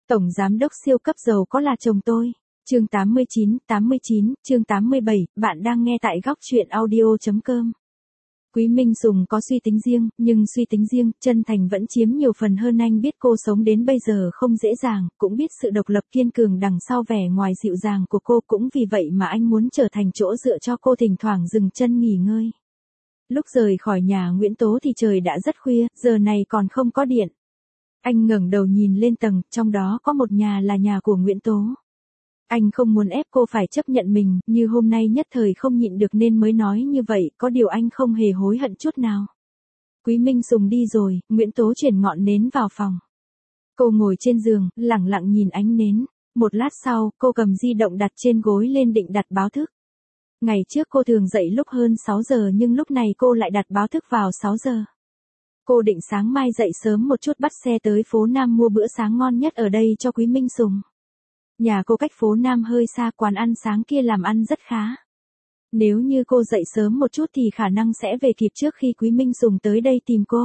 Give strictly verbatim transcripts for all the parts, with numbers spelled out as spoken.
Tổng giám đốc siêu cấp giàu có là chồng tôi. Chương tám mươi chín, tám mươi chín, chương tám mươi bảy, bạn đang nghe tại góc truyện audio chấm com. Quý Minh Sùng có suy tính riêng, nhưng suy tính riêng, chân thành vẫn chiếm nhiều phần hơn. Anh biết cô sống đến bây giờ không dễ dàng, cũng biết sự độc lập kiên cường đằng sau vẻ ngoài dịu dàng của cô, cũng vì vậy mà anh muốn trở thành chỗ dựa cho cô, thỉnh thoảng dừng chân nghỉ ngơi. Lúc rời khỏi nhà Nguyễn Tố thì trời đã rất khuya, giờ này còn không có điện. Anh ngẩng đầu nhìn lên tầng, trong đó có một nhà là nhà của Nguyễn Tố. Anh không muốn ép cô phải chấp nhận mình, như hôm nay nhất thời không nhịn được nên mới nói như vậy, có điều anh không hề hối hận chút nào. Quý Minh Sùng đi rồi, Nguyễn Tố chuyển ngọn nến vào phòng. Cô ngồi trên giường, lẳng lặng nhìn ánh nến. Một lát sau, cô cầm di động đặt trên gối lên định đặt báo thức. Ngày trước cô thường dậy lúc hơn sáu giờ nhưng lúc này cô lại đặt báo thức vào sáu giờ. Cô định sáng mai dậy sớm một chút bắt xe tới phố Nam mua bữa sáng ngon nhất ở đây cho Quý Minh Sùng. Nhà cô cách phố Nam hơi xa, quán ăn sáng kia làm ăn rất khá. Nếu như cô dậy sớm một chút thì khả năng sẽ về kịp trước khi Quý Minh Sùng tới đây tìm cô.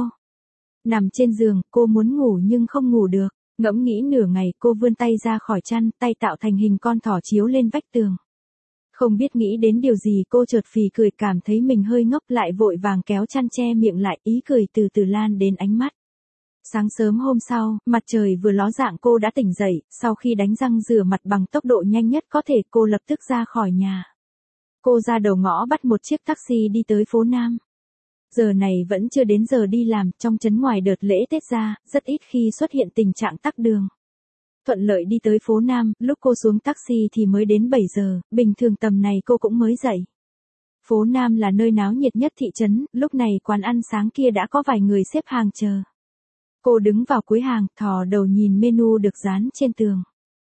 Nằm trên giường, cô muốn ngủ nhưng không ngủ được. Ngẫm nghĩ nửa ngày, cô vươn tay ra khỏi chăn, tay tạo thành hình con thỏ chiếu lên vách tường. Không biết nghĩ đến điều gì, cô chợt phì cười, cảm thấy mình hơi ngốc, lại vội vàng kéo chăn che miệng lại, ý cười từ từ lan đến ánh mắt. Sáng sớm hôm sau, mặt trời vừa ló dạng cô đã tỉnh dậy, sau khi đánh răng rửa mặt bằng tốc độ nhanh nhất có thể, cô lập tức ra khỏi nhà. Cô ra đầu ngõ bắt một chiếc taxi đi tới phố Nam. Giờ này vẫn chưa đến giờ đi làm, trong trấn ngoài đợt lễ Tết ra, rất ít khi xuất hiện tình trạng tắc đường. Thuận lợi đi tới phố Nam, lúc cô xuống taxi thì mới đến bảy giờ, bình thường tầm này cô cũng mới dậy. Phố Nam là nơi náo nhiệt nhất thị trấn, lúc này quán ăn sáng kia đã có vài người xếp hàng chờ. Cô đứng vào cuối hàng, thò đầu nhìn menu được dán trên tường.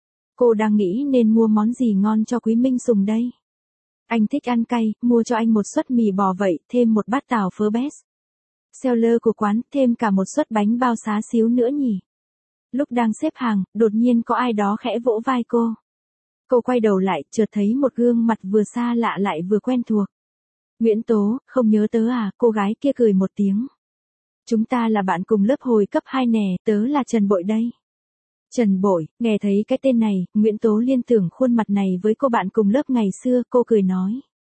Cô đang nghĩ nên mua món gì ngon cho Quý Minh Sùng đây. Anh thích ăn cay, mua cho anh một suất mì bò vậy, thêm một bát tàu phớ best. Seller của quán, thêm cả một suất bánh bao xá xíu nữa nhỉ. Lúc đang xếp hàng, đột nhiên có ai đó khẽ vỗ vai cô. Cô quay đầu lại, chợt thấy một gương mặt vừa xa lạ lại vừa quen thuộc. Nguyễn Tố, không nhớ tớ à? Cô gái kia cười một tiếng. Chúng ta là bạn cùng lớp hồi cấp hai nè, tớ là Trần Bội đây. Trần Bội, nghe thấy cái tên này, Nguyễn Tố liên tưởng khuôn mặt này với cô bạn cùng lớp ngày xưa, cô cười nói.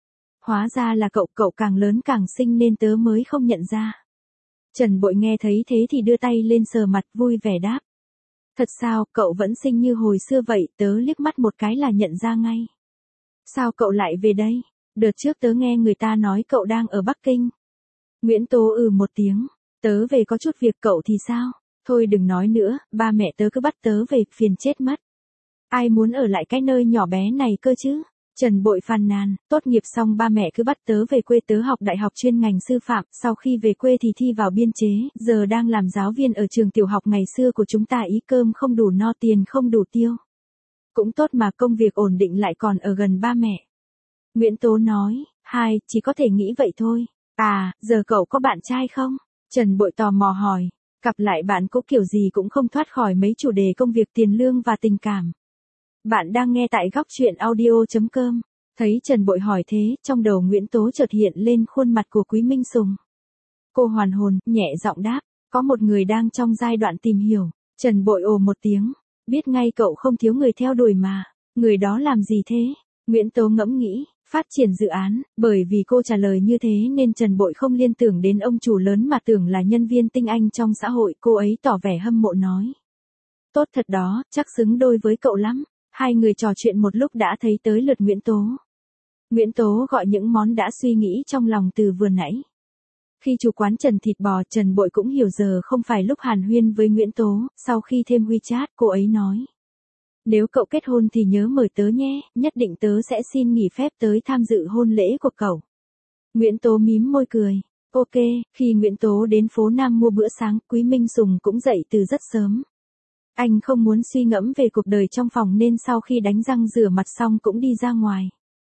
Hóa ra là cậu, cậu càng lớn càng xinh nên tớ mới không nhận ra. Trần Bội nghe thấy thế thì đưa tay lên sờ mặt, vui vẻ đáp. Thật sao, cậu vẫn xinh như hồi xưa vậy, tớ liếc mắt một cái là nhận ra ngay. Sao cậu lại về đây? Đợt trước tớ nghe người ta nói cậu đang ở Bắc Kinh. Nguyễn Tố ừ một tiếng, tớ về có chút việc, cậu thì sao? Thôi đừng nói nữa, ba mẹ tớ cứ bắt tớ về, phiền chết mất. Ai muốn ở lại cái nơi nhỏ bé này cơ chứ? Trần Bội phàn nàn, tốt nghiệp xong ba mẹ cứ bắt tớ về quê, tớ học đại học chuyên ngành sư phạm, sau khi về quê thì thi vào biên chế, giờ đang làm giáo viên ở trường tiểu học ngày xưa của chúng ta, ý cơm không đủ no, tiền không đủ tiêu. Cũng tốt mà, công việc ổn định lại còn ở gần ba mẹ. Nguyễn Tố nói, hai, chỉ có thể nghĩ vậy thôi. À, giờ cậu có bạn trai không? Trần Bội tò mò hỏi, gặp lại bạn cũ kiểu gì cũng không thoát khỏi mấy chủ đề công việc, tiền lương và tình cảm. Bạn đang nghe tại góc truyện audio chấm com. Thấy Trần Bội hỏi thế, trong đầu Nguyễn Tố chợt hiện lên khuôn mặt của Quý Minh Sùng. Cô hoàn hồn, nhẹ giọng đáp, có một người đang trong giai đoạn tìm hiểu. Trần Bội ồ một tiếng, biết ngay cậu không thiếu người theo đuổi mà. Người đó làm gì thế? Nguyễn Tố ngẫm nghĩ, phát triển dự án, bởi vì cô trả lời như thế nên Trần Bội không liên tưởng đến ông chủ lớn mà tưởng là nhân viên tinh anh trong xã hội, cô ấy tỏ vẻ hâm mộ nói. Tốt thật đó, chắc xứng đôi với cậu lắm. Hai người trò chuyện một lúc đã thấy tới lượt Nguyễn Tố. Nguyễn Tố gọi những món đã suy nghĩ trong lòng từ vừa nãy. Khi chủ quán Trần thịt bò, Trần Bội cũng hiểu giờ không phải lúc hàn huyên với Nguyễn Tố, sau khi thêm WeChat, cô ấy nói. Nếu cậu kết hôn thì nhớ mời tớ nhé, nhất định tớ sẽ xin nghỉ phép tới tham dự hôn lễ của cậu. Nguyễn Tố mím môi cười. Ok, khi Nguyễn Tố đến phố Nam mua bữa sáng, Quý Minh Sùng cũng dậy từ rất sớm. Anh không muốn suy ngẫm về cuộc đời trong phòng nên sau khi đánh răng rửa mặt xong cũng đi ra ngoài.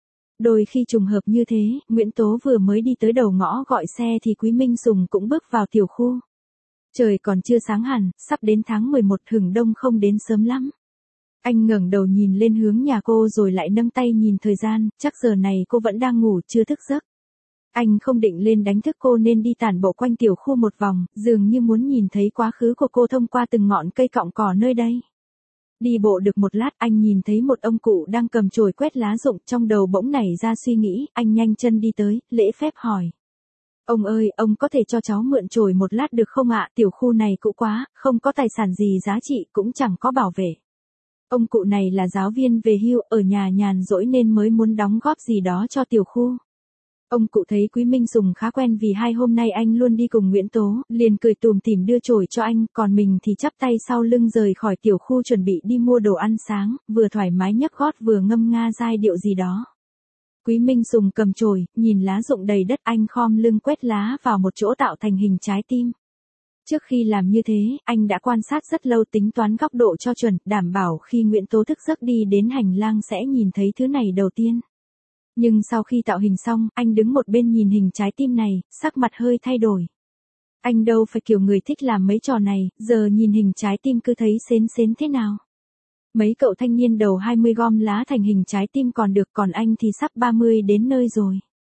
Đôi khi trùng hợp như thế, Nguyễn Tố vừa mới đi tới đầu ngõ gọi xe thì Quý Minh Sùng cũng bước vào tiểu khu. Trời còn chưa sáng hẳn, sắp đến tháng mười một, hừng đông không đến sớm lắm. Anh ngẩng đầu nhìn lên hướng nhà cô rồi lại nâng tay nhìn thời gian, chắc giờ này cô vẫn đang ngủ chưa thức giấc. Anh không định lên đánh thức cô nên đi tản bộ quanh tiểu khu một vòng, dường như muốn nhìn thấy quá khứ của cô thông qua từng ngọn cây cọng cỏ nơi đây. Đi bộ được một lát anh nhìn thấy một ông cụ đang cầm chổi quét lá rụng, trong đầu bỗng nảy ra suy nghĩ, anh nhanh chân đi tới, lễ phép hỏi. Ông ơi, ông có thể cho cháu mượn chổi một lát được không ạ? Tiểu khu này cũ quá, không có tài sản gì giá trị, cũng chẳng có bảo vệ. Ông cụ này là giáo viên về hưu, ở nhà nhàn rỗi nên mới muốn đóng góp gì đó cho tiểu khu. Ông cụ thấy Quý Minh Sùng khá quen vì hai hôm nay anh luôn đi cùng Nguyễn Tố, liền cười tủm tỉm đưa chổi cho anh, còn mình thì chắp tay sau lưng rời khỏi tiểu khu chuẩn bị đi mua đồ ăn sáng, vừa thoải mái nhấc gót vừa ngâm nga giai điệu gì đó. Quý Minh Sùng cầm chổi, nhìn lá rụng đầy đất, anh khom lưng quét lá vào một chỗ tạo thành hình trái tim. Trước khi làm như thế, anh đã quan sát rất lâu, tính toán góc độ cho chuẩn, đảm bảo khi Nguyễn Tố thức giấc đi đến hành lang sẽ nhìn thấy thứ này đầu tiên. Nhưng sau khi tạo hình xong, anh đứng một bên nhìn hình trái tim này, sắc mặt hơi thay đổi. Anh đâu phải kiểu người thích làm mấy trò này, giờ nhìn hình trái tim cứ thấy sến sến thế nào. Mấy cậu thanh niên đầu hai mươi gom lá thành hình trái tim còn được, còn anh thì sắp ba mươi đến nơi rồi.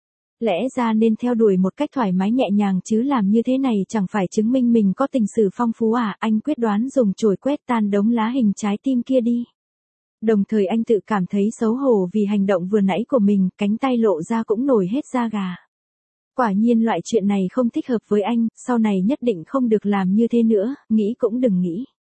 Lẽ ra nên theo đuổi một cách thoải mái nhẹ nhàng chứ làm như thế này chẳng phải chứng minh mình có tình sử phong phú à, anh quyết đoán dùng chổi quét tan đống lá hình trái tim kia đi. Đồng thời anh tự cảm thấy xấu hổ vì hành động vừa nãy của mình, cánh tay lộ ra cũng nổi hết da gà. Quả nhiên loại chuyện này không thích hợp với anh, sau này nhất định không được làm như thế nữa, nghĩ cũng đừng nghĩ.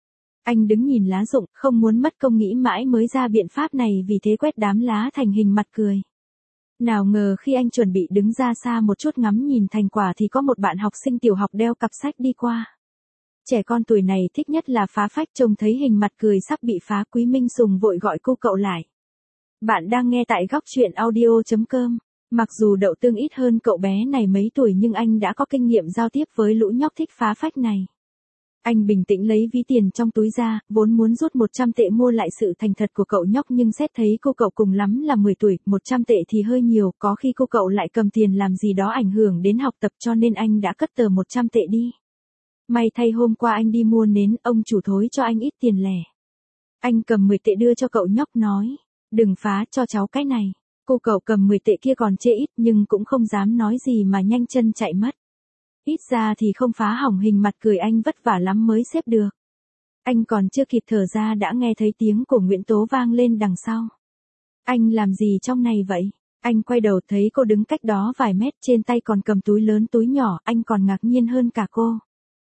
Anh đứng nhìn lá rụng, không muốn mất công nghĩ mãi mới ra biện pháp này, vì thế quét đám lá thành hình mặt cười. Nào ngờ khi anh chuẩn bị đứng ra xa một chút ngắm nhìn thành quả thì có một bạn học sinh tiểu học đeo cặp sách đi qua. Trẻ con tuổi này thích nhất là phá phách, trông thấy hình mặt cười sắp bị phá, Quý Minh Sùng vội gọi cô cậu lại. Bạn đang nghe tại góc truyện audio chấm com. Mặc dù Đậu Tương ít hơn cậu bé này mấy tuổi nhưng anh đã có kinh nghiệm giao tiếp với lũ nhóc thích phá phách này. Anh bình tĩnh lấy ví tiền trong túi ra, vốn muốn rút một trăm tệ mua lại sự thành thật của cậu nhóc, nhưng xét thấy cô cậu cùng lắm là mười tuổi, một trăm tệ thì hơi nhiều, có khi cô cậu lại cầm tiền làm gì đó ảnh hưởng đến học tập, cho nên anh đã cất tờ một trăm tệ đi. May thay hôm qua anh đi mua nến, ông chủ thối cho anh ít tiền lẻ. Anh cầm mười tệ đưa cho cậu nhóc nói, đừng phá, cho cháu cái này. Cô cậu cầm mười tệ kia còn chê ít nhưng cũng không dám nói gì mà nhanh chân chạy mất. Ít ra thì không phá hỏng hình mặt cười, anh vất vả lắm mới xếp được. Anh còn chưa kịp thở ra đã nghe thấy tiếng của Nguyễn Tố vang lên đằng sau. Anh làm gì trong này vậy? Anh quay đầu thấy cô đứng cách đó vài mét, trên tay còn cầm túi lớn túi nhỏ, anh còn ngạc nhiên hơn cả cô.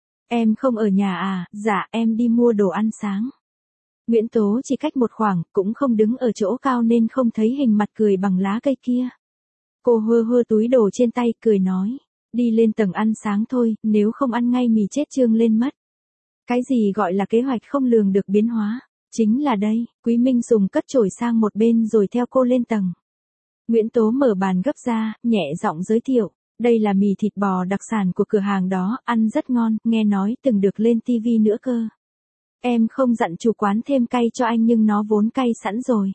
Em không ở nhà à? Dạ em đi mua đồ ăn sáng. Nguyễn Tố chỉ cách một khoảng, cũng không đứng ở chỗ cao nên không thấy hình mặt cười bằng lá cây kia. Cô hơ hơ túi đồ trên tay, cười nói. Đi lên tầng ăn sáng thôi, nếu không ăn ngay mì chết trương lên mất. Cái gì gọi là kế hoạch không lường được biến hóa? Chính là đây, Quý Minh Sùng cất chổi sang một bên rồi theo cô lên tầng. Nguyễn Tố mở bàn gấp ra, nhẹ giọng giới thiệu. Đây là mì thịt bò đặc sản của cửa hàng đó, ăn rất ngon, nghe nói từng được lên tivi nữa cơ. Em không dặn chủ quán thêm cay cho anh nhưng nó vốn cay sẵn rồi.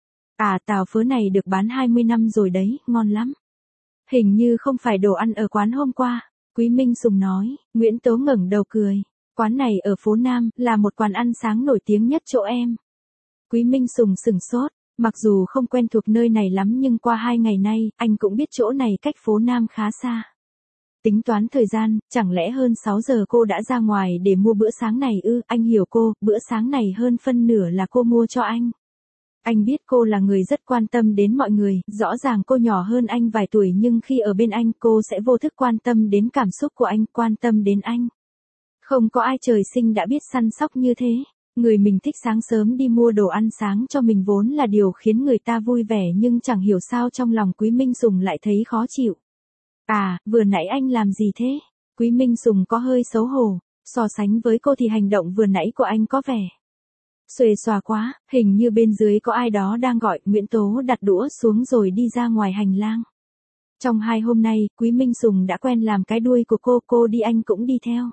À, tàu phớ này được bán hai mươi năm rồi đấy, ngon lắm. Hình như không phải đồ ăn ở quán hôm qua, Quý Minh Sùng nói. Nguyễn Tố ngẩng đầu cười. Quán này ở phố Nam, là một quán ăn sáng nổi tiếng nhất chỗ em. Quý Minh Sùng sửng sốt, mặc dù không quen thuộc nơi này lắm nhưng qua hai ngày nay, anh cũng biết chỗ này cách phố Nam khá xa. Tính toán thời gian, chẳng lẽ hơn sáu giờ cô đã ra ngoài để mua bữa sáng này ư? Anh hiểu cô, bữa sáng này hơn phân nửa là cô mua cho anh. Anh biết cô là người rất quan tâm đến mọi người, rõ ràng cô nhỏ hơn anh vài tuổi nhưng khi ở bên anh cô sẽ vô thức quan tâm đến cảm xúc của anh, quan tâm đến anh. Không có ai trời sinh đã biết săn sóc như thế. Người mình thích sáng sớm đi mua đồ ăn sáng cho mình vốn là điều khiến người ta vui vẻ, nhưng chẳng hiểu sao trong lòng Quý Minh Sùng lại thấy khó chịu. À, vừa nãy anh làm gì thế? Quý Minh Sùng có hơi xấu hổ, so sánh với cô thì hành động vừa nãy của anh có vẻ xuề xòa quá, hình như bên dưới có ai đó đang gọi. Nguyễn Tố đặt đũa xuống rồi đi ra ngoài hành lang. Trong hai hôm nay, Quý Minh Sùng đã quen làm cái đuôi của cô, cô đi anh cũng đi theo.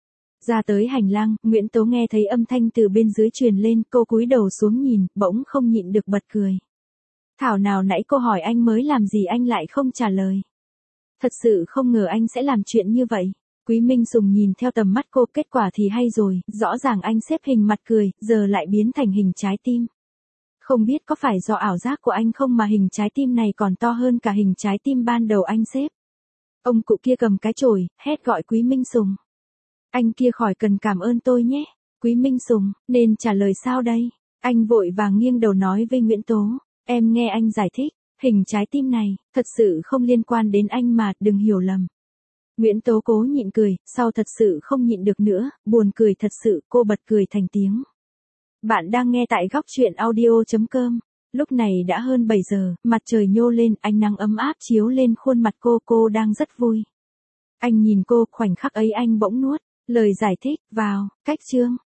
Ra tới hành lang, Nguyễn Tố nghe thấy âm thanh từ bên dưới truyền lên, cô cúi đầu xuống nhìn, bỗng không nhịn được bật cười. Thảo nào nãy cô hỏi anh mới làm gì anh lại không trả lời. Thật sự không ngờ anh sẽ làm chuyện như vậy. Quý Minh Sùng nhìn theo tầm mắt cô, kết quả thì hay rồi, rõ ràng anh xếp hình mặt cười, giờ lại biến thành hình trái tim. Không biết có phải do ảo giác của anh không mà hình trái tim này còn to hơn cả hình trái tim ban đầu anh xếp. Ông cụ kia cầm cái chổi, hét gọi Quý Minh Sùng. Anh kia khỏi cần cảm ơn tôi nhé. Quý Minh Sùng, nên trả lời sao đây? Anh vội vàng nghiêng đầu nói với Nguyễn Tố, em nghe anh giải thích, hình trái tim này, thật sự không liên quan đến anh mà, đừng hiểu lầm. Nguyễn Tố cố nhịn cười, sau thật sự không nhịn được nữa, buồn cười thật sự, cô bật cười thành tiếng. Bạn đang nghe tại góc chuyện audio chấm com. Lúc này đã hơn bảy giờ, mặt trời nhô lên, ánh nắng ấm áp chiếu lên khuôn mặt cô, cô đang rất vui. Anh nhìn cô, khoảnh khắc ấy anh bỗng nuốt lời giải thích vào, cách chương.